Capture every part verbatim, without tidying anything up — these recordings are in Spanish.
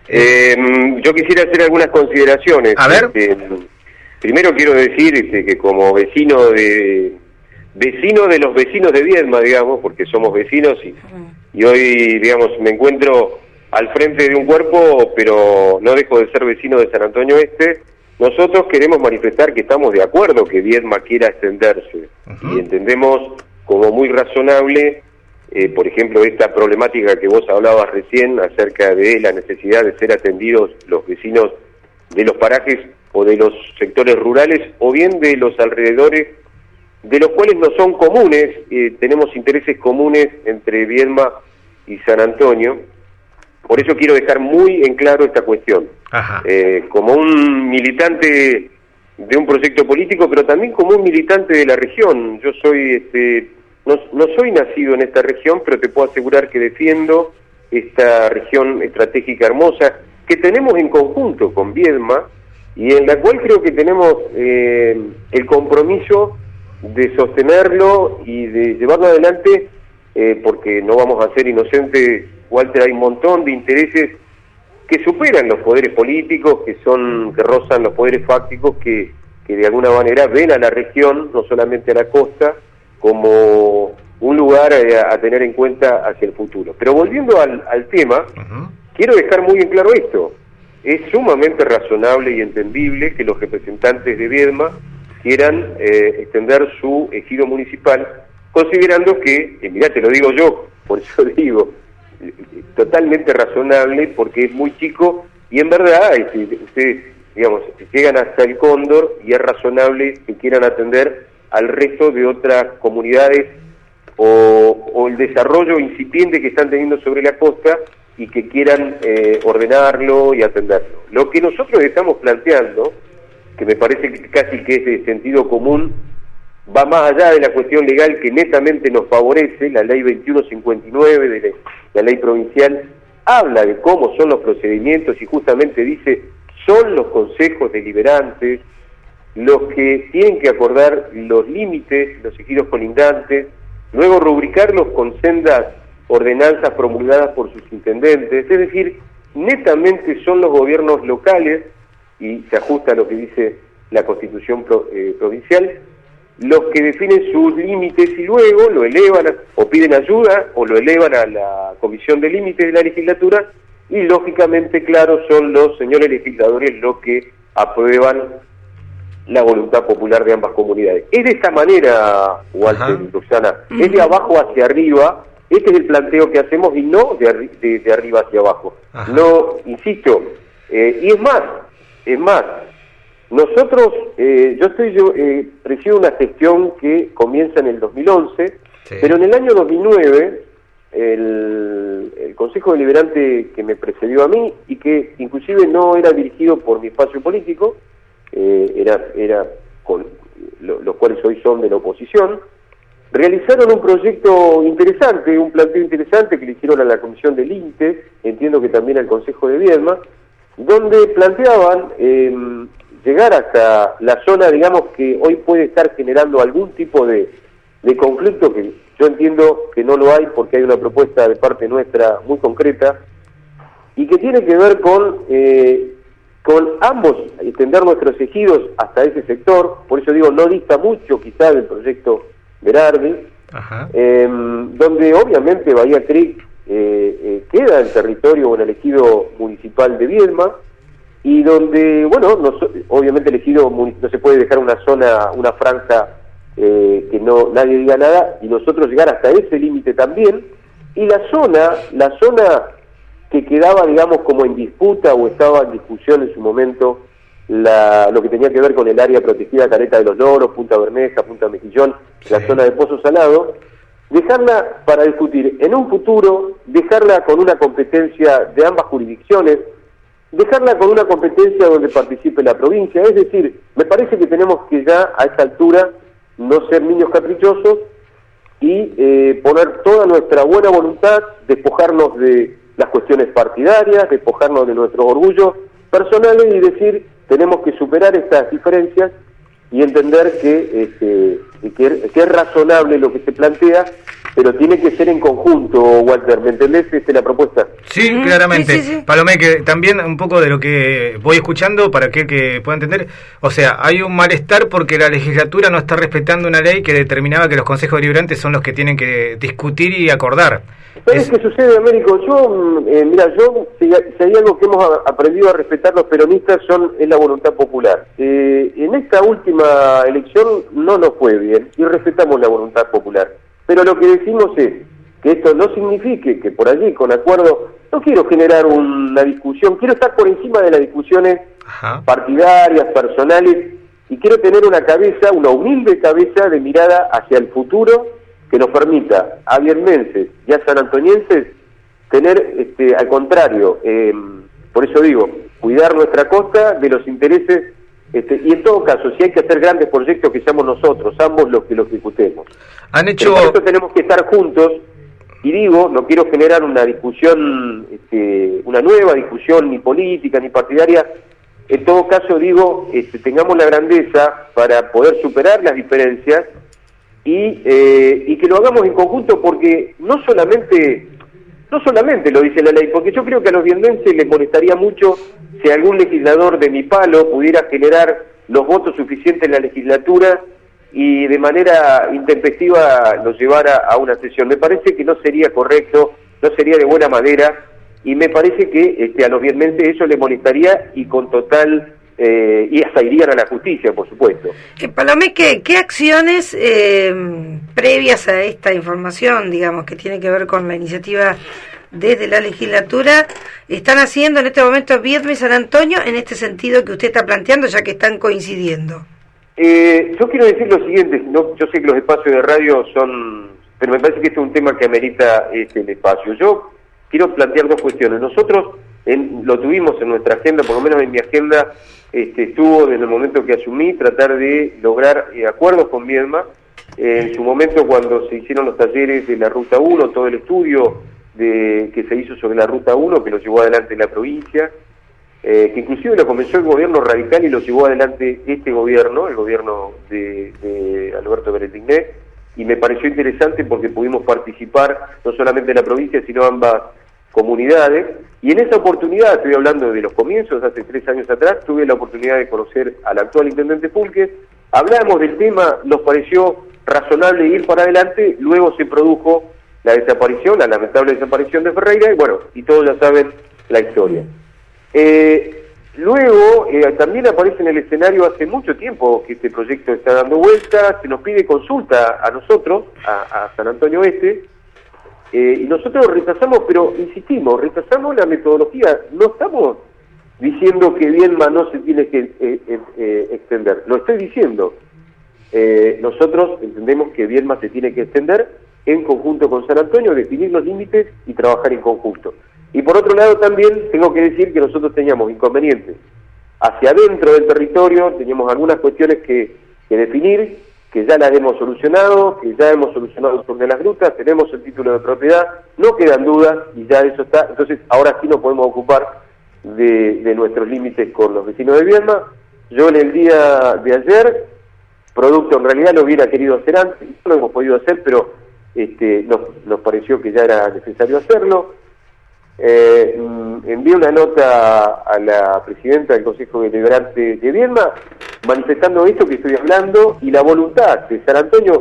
Eh, yo quisiera hacer algunas consideraciones. A ver. Este, primero quiero decir este, que como vecino de vecino de los vecinos de Viedma, digamos, porque somos vecinos y, y hoy, digamos, me encuentro al frente de un cuerpo, pero no dejo de ser vecino de San Antonio Este. Nosotros queremos manifestar que estamos de acuerdo que Viedma quiera extenderse, uh-huh. y entendemos como muy razonable, eh, por ejemplo, esta problemática que vos hablabas recién acerca de la necesidad de ser atendidos los vecinos de los parajes o de los sectores rurales o bien de los alrededores, de los cuales no son comunes, eh, tenemos intereses comunes entre Viedma y San Antonio. Por eso quiero dejar muy en claro esta cuestión. Ajá. Eh, como un militante de un proyecto político, pero también como un militante de la región. Yo soy, este, no, no soy nacido en esta región, pero te puedo asegurar que defiendo esta región estratégica hermosa que tenemos en conjunto con Viedma y en la cual creo que tenemos eh, el compromiso de sostenerlo y de llevarlo adelante, eh, porque no vamos a ser inocentes, Walter. Hay un montón de intereses que superan los poderes políticos, que son que rozan los poderes fácticos, que, que de alguna manera ven a la región, no solamente a la costa, como un lugar a, a tener en cuenta hacia el futuro. Pero volviendo al, al tema, uh-huh. quiero dejar muy en claro esto. Es sumamente razonable y entendible que los representantes de Viedma quieran eh, extender su ejido municipal, considerando que, eh, mirá, te lo digo yo, por eso digo, totalmente razonable, porque es muy chico y en verdad este, ustedes, digamos, llegan hasta el Cóndor y es razonable que quieran atender al resto de otras comunidades o, o el desarrollo incipiente que están teniendo sobre la costa y que quieran eh, ordenarlo y atenderlo. Lo que nosotros estamos planteando, que me parece que casi que es de sentido común, va más allá de la cuestión legal que netamente nos favorece. La ley veintiuno cincuenta y nueve de la, la ley provincial habla de cómo son los procedimientos y justamente dice son los consejos deliberantes los que tienen que acordar los límites, los ejidos colindantes, luego rubricarlos con sendas ordenanzas promulgadas por sus intendentes, es decir, netamente son los gobiernos locales, y se ajusta a lo que dice la Constitución pro, eh, provincial, los que definen sus límites y luego lo elevan a, o piden ayuda o lo elevan a la Comisión de Límites de la legislatura y lógicamente, claro, son los señores legisladores los que aprueban la voluntad popular de ambas comunidades. Es de esta manera, Walter y Roxana, uh-huh. es de abajo hacia arriba, este es el planteo que hacemos y no de, arri de, de arriba hacia abajo. Ajá. No, insisto, eh, y es más, es más, nosotros, eh, yo estoy, yo eh, presido una gestión que comienza en el dos mil once, sí. pero en el año dos mil nueve, el, el Consejo Deliberante que me precedió a mí, y que inclusive no era dirigido por mi espacio político, eh, era, era con lo, los cuales hoy son de la oposición, realizaron un proyecto interesante, un planteo interesante que le hicieron a la Comisión del INTE, entiendo que también al Consejo de Viedma, donde planteaban eh, llegar hasta la zona, digamos, que hoy puede estar generando algún tipo de, de conflicto, que yo entiendo que no lo hay porque hay una propuesta de parte nuestra muy concreta, y que tiene que ver con, eh, con ambos, extender nuestros ejidos hasta ese sector, por eso digo, no dista mucho quizá del proyecto Berardi, eh, donde obviamente Bahía Creek eh, eh, queda en territorio o en el ejido municipal de Viedma, y donde, bueno, no, obviamente el ejido no se puede dejar una zona, una franja eh, que no nadie diga nada, y nosotros llegar hasta ese límite también, y la zona, la zona que quedaba, digamos, como en disputa o estaba en discusión en su momento, La, lo que tenía que ver con el área protegida Caleta de los Loros, Punta Bermeja, Punta Mejillón, sí. la zona de Pozo Salado, dejarla para discutir en un futuro, dejarla con una competencia de ambas jurisdicciones, dejarla con una competencia donde participe la provincia, es decir, me parece que tenemos que ya a esta altura no ser niños caprichosos y eh, poner toda nuestra buena voluntad, despojarnos de las cuestiones partidarias, despojarnos de nuestros orgullos personales y decir, tenemos que superar estas diferencias y entender que, este, que, que es razonable lo que se plantea, pero tiene que ser en conjunto, Walter, ¿me entendés? Esta es la propuesta. Sí, Mm, claramente. sí, sí, sí. Palomé, que también un poco de lo que voy escuchando, para que, que pueda entender, o sea, hay un malestar porque la legislatura no está respetando una ley que determinaba que los consejos deliberantes son los que tienen que discutir y acordar. ¿Sabes Es... qué sucede, Américo? Yo, eh, mira, yo, si, si hay algo que hemos a, aprendido a respetar los peronistas son es la voluntad popular. Eh, en esta última elección no nos fue bien y respetamos la voluntad popular. Pero lo que decimos es que esto no signifique que por allí, con acuerdo, no quiero generar una discusión, quiero estar por encima de las discusiones Ajá. partidarias, personales, y quiero tener una cabeza, una humilde cabeza de mirada hacia el futuro que nos permita a vietmenses y a sanantonienses tener, este, al contrario, eh, por eso digo, cuidar nuestra costa de los intereses, este, y en todo caso, si hay que hacer grandes proyectos, que seamos nosotros, ambos los que los ejecutemos. Han hecho... Pero por eso tenemos que estar juntos, y digo, no quiero generar una discusión, este, una nueva discusión, ni política, ni partidaria. En todo caso, digo, este, tengamos la grandeza para poder superar las diferencias y, eh, y que lo hagamos en conjunto, porque no solamente no solamente lo dice la ley, porque yo creo que a los vietmenses les molestaría mucho si algún legislador de mi palo pudiera generar los votos suficientes en la legislatura y de manera intempestiva los llevara a una sesión. Me parece que no sería correcto, no sería de buena madera, y me parece que este, a los vietmenses eso les molestaría y con total... Eh, y hasta irían a la justicia, por supuesto. Eh, Palomé, ¿qué, qué acciones eh, previas a esta información, digamos, que tiene que ver con la iniciativa desde la legislatura, están haciendo en este momento Viedma y San Antonio en este sentido que usted está planteando, ya que están coincidiendo? Eh, yo quiero decir lo siguiente, no, yo sé que los espacios de radio son, pero me parece que este es un tema que amerita este, el espacio. Yo quiero plantear dos cuestiones. Nosotros en, lo tuvimos en nuestra agenda, por lo menos en mi agenda, este, estuvo desde el momento que asumí tratar de lograr eh, acuerdos con Viedma. Eh, en su momento, cuando se hicieron los talleres de la Ruta uno, todo el estudio de, que se hizo sobre la Ruta uno, que lo llevó adelante la provincia, eh, que inclusive lo comenzó el gobierno radical y lo llevó adelante este gobierno, el gobierno de, de Alberto Beretigné, y me pareció interesante porque pudimos participar no solamente en la provincia, sino ambas comunidades, y en esa oportunidad, estoy hablando de los comienzos, hace tres años atrás, tuve la oportunidad de conocer al actual intendente Fulques, hablamos del tema, nos pareció razonable ir para adelante, luego se produjo la desaparición, la lamentable desaparición de Ferreira, y bueno, y todos ya saben la historia. Eh, luego, eh, también aparece en el escenario hace mucho tiempo que este proyecto está dando vuelta, se nos pide consulta a nosotros, a, a San Antonio Este, eh, y nosotros rechazamos, pero insistimos, rechazamos la metodología, no estamos diciendo que Viedma no se tiene que eh, eh, eh, extender, lo estoy diciendo. Eh, nosotros entendemos que Viedma se tiene que extender en conjunto con San Antonio, definir los límites y trabajar en conjunto. Y por otro lado también tengo que decir que nosotros teníamos inconvenientes hacia adentro del territorio, teníamos algunas cuestiones que, que definir, que ya las hemos solucionado, que ya hemos solucionado sobre las grutas, tenemos el título de propiedad, no quedan dudas y ya eso está, entonces ahora sí nos podemos ocupar de, de nuestros límites con los vecinos de Viedma. Yo en el día de ayer, producto en realidad lo hubiera querido hacer antes, no lo hemos podido hacer, pero este, nos, nos pareció que ya era necesario hacerlo. Eh, envié una nota a la presidenta del Consejo Deliberante de Viedma manifestando esto que estoy hablando y la voluntad de San Antonio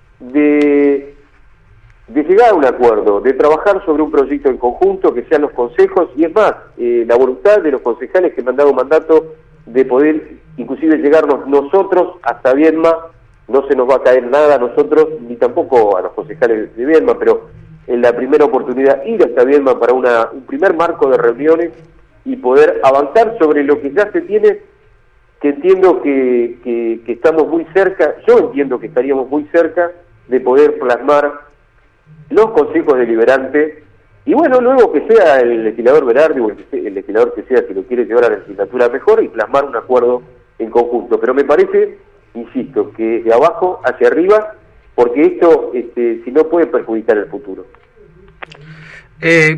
de, de llegar a un acuerdo, de trabajar sobre un proyecto en conjunto, que sean los consejos, y es más, eh, la voluntad de los concejales que me han dado mandato de poder inclusive llegarnos nosotros hasta Viedma. No se nos va a caer nada a nosotros, ni tampoco a los concejales de Viedma, pero en la primera oportunidad ir hasta Viedma para una, un primer marco de reuniones y poder avanzar sobre lo que ya se tiene, que entiendo que, que, que estamos muy cerca, yo entiendo que estaríamos muy cerca de poder plasmar los consejos deliberantes, y bueno, luego que sea el legislador Berardi o el, el legislador que sea, si lo quiere llevar a la legislatura mejor, y plasmar un acuerdo en conjunto. Pero me parece, insisto, que de abajo hacia arriba, porque esto, este, si no, puede perjudicar el futuro. Eh,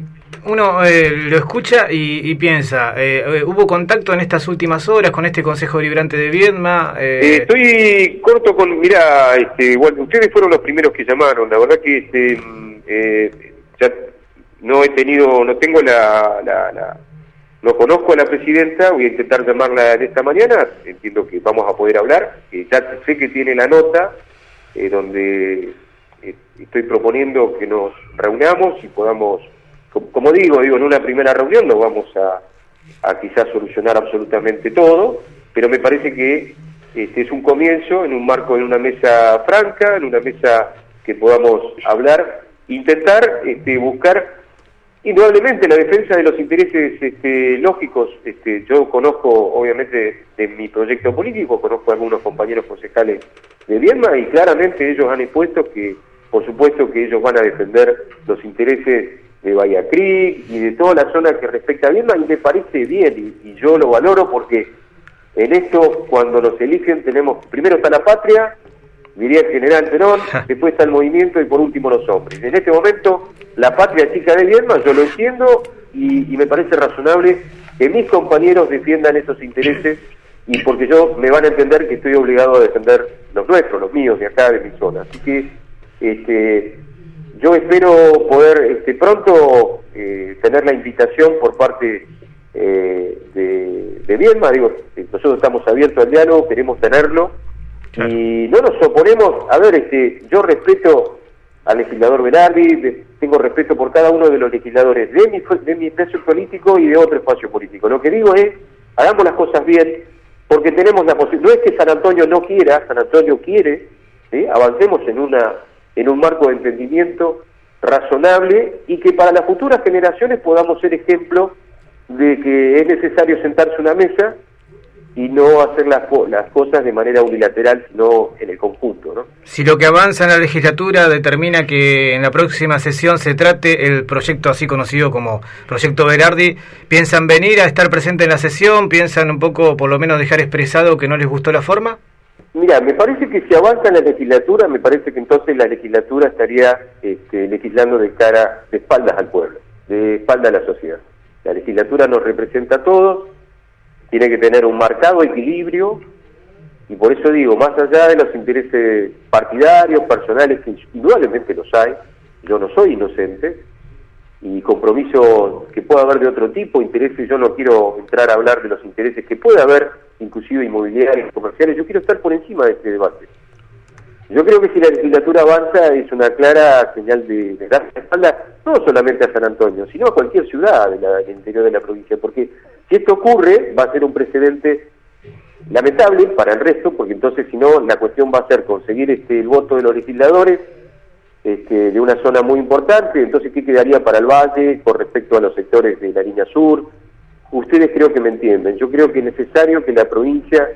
uno eh, lo escucha y, y piensa, eh, ¿hubo contacto en estas últimas horas con este Consejo Deliberante de Viedma? Eh... Eh, estoy corto con, mira, este, bueno, ustedes fueron los primeros que llamaron, la verdad que este, eh, ya no he tenido, no tengo la, la, la, no conozco a la presidenta, voy a intentar llamarla en esta mañana, entiendo que vamos a poder hablar, eh, ya sé que tiene la nota, eh, donde eh, estoy proponiendo que nos reunamos y podamos, como, como digo, digo, en una primera reunión no vamos a, a quizás solucionar absolutamente todo, pero me parece que este es un comienzo en un marco, en una mesa franca, en una mesa que podamos hablar, intentar este, buscar indudablemente la defensa de los intereses este, lógicos. Este, yo conozco, obviamente, de mi proyecto político, conozco a algunos compañeros concejales de Viedma y claramente ellos han expuesto que, por supuesto, que ellos van a defender los intereses de Bahía Creek y de toda la zona que respecta a Viedma, y me parece bien, y, y yo lo valoro porque en esto, cuando nos eligen, tenemos, primero está la patria, diría el general Perón, después está el movimiento y por último los hombres. En este momento, la patria chica de Viedma, yo lo entiendo y, y me parece razonable que mis compañeros defiendan esos intereses, y porque yo me van a entender que estoy obligado a defender los nuestros, los míos de acá, de mi zona. Así que este, yo espero poder este, pronto eh, tener la invitación por parte eh, de, de Viedma. Digo, nosotros estamos abiertos al diálogo, queremos tenerlo. Claro. Y no nos oponemos. A ver, este, yo respeto al legislador Berardi, de, tengo respeto por cada uno de los legisladores de mi, de mi espacio político y de otro espacio político. Lo que digo es, hagamos las cosas bien, porque tenemos la posibilidad. No es que San Antonio no quiera, San Antonio quiere, ¿sí? Avancemos en una en un marco de entendimiento razonable y que para las futuras generaciones podamos ser ejemplo de que es necesario sentarse a una mesa y no hacer las, las cosas de manera unilateral, sino en el conjunto, ¿no? Si lo que avanza en la legislatura determina que en la próxima sesión se trate el proyecto así conocido como Proyecto Berardi, ¿piensan venir a estar presente en la sesión? ¿Piensan un poco, por lo menos, dejar expresado que no les gustó la forma? Mira, me parece que si avanza en la legislatura, me parece que entonces la legislatura estaría este, legislando de cara, de espaldas al pueblo, de espaldas a la sociedad. La legislatura nos representa a todos, tiene que tener un marcado equilibrio, y por eso digo, más allá de los intereses partidarios, personales, que indudablemente los hay, yo no soy inocente, y compromisos que pueda haber de otro tipo, intereses, yo no quiero entrar a hablar de los intereses que puede haber, inclusive inmobiliarios, comerciales, yo quiero estar por encima de este debate. Yo creo que si la legislatura avanza es una clara señal de, de dar la espalda, no solamente a San Antonio, sino a cualquier ciudad de la, del interior de la provincia, porque si esto ocurre va a ser un precedente lamentable para el resto, porque entonces si no la cuestión va a ser conseguir este el voto de los legisladores este, de una zona muy importante. Entonces ¿qué quedaría para el Valle con respecto a los sectores de la línea sur? Ustedes creo que me entienden. Yo creo que es necesario que la provincia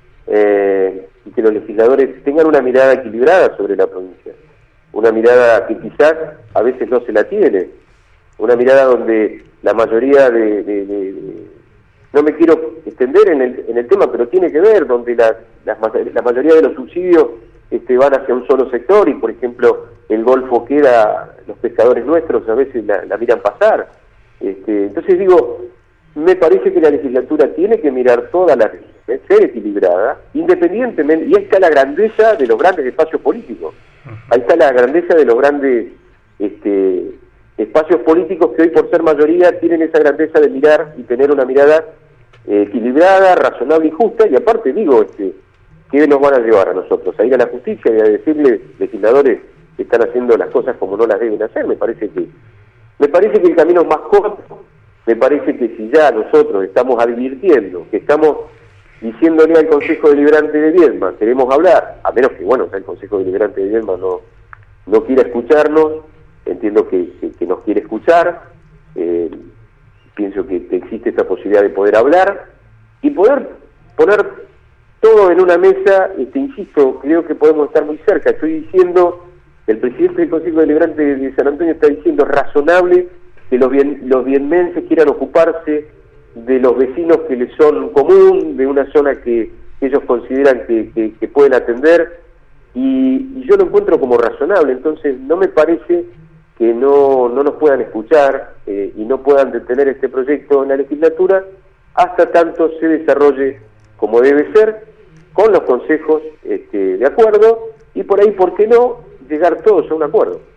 eh, y que los legisladores tengan una mirada equilibrada sobre la provincia, una mirada que quizás a veces no se la tiene, una mirada donde la mayoría de, de, de, de no me quiero extender en el, en el tema, pero tiene que ver, donde la, la, la mayoría de los subsidios este, van hacia un solo sector, y por ejemplo el Golfo queda, los pescadores nuestros a veces la, la miran pasar. Este, entonces digo, me parece que la legislatura tiene que mirar toda la región, ser equilibrada, independientemente, y ahí está la grandeza de los grandes espacios políticos, ahí está la grandeza de los grandes este, espacios políticos que hoy por ser mayoría tienen esa grandeza de mirar y tener una mirada eh, equilibrada, razonable y justa, y aparte digo, este, ¿qué nos van a llevar a nosotros? A ir a la justicia y a decirle, legisladores que están haciendo las cosas como no las deben hacer. Me parece que me parece que el camino es más corto. Me parece que si ya nosotros estamos advirtiendo, que estamos diciéndole al Consejo Deliberante de Viedma, queremos hablar, a menos que, bueno, el Consejo Deliberante de Viedma no, no quiera escucharnos, entiendo que, que, que nos quiere escuchar, eh, pienso que, que existe esta posibilidad de poder hablar y poder poner todo en una mesa. Este, insisto, creo que podemos estar muy cerca. Estoy diciendo, el presidente del Consejo Deliberante de San Antonio está diciendo, es razonable que los, bien, los viedmenses quieran ocuparse de los vecinos que les son común, de una zona que ellos consideran que, que, que pueden atender, y, y yo lo encuentro como razonable. Entonces no me parece que no, no nos puedan escuchar eh, y no puedan detener este proyecto en la legislatura hasta tanto se desarrolle como debe ser, con los consejos este, de acuerdo, y por ahí, ¿por qué no?, llegar todos a un acuerdo.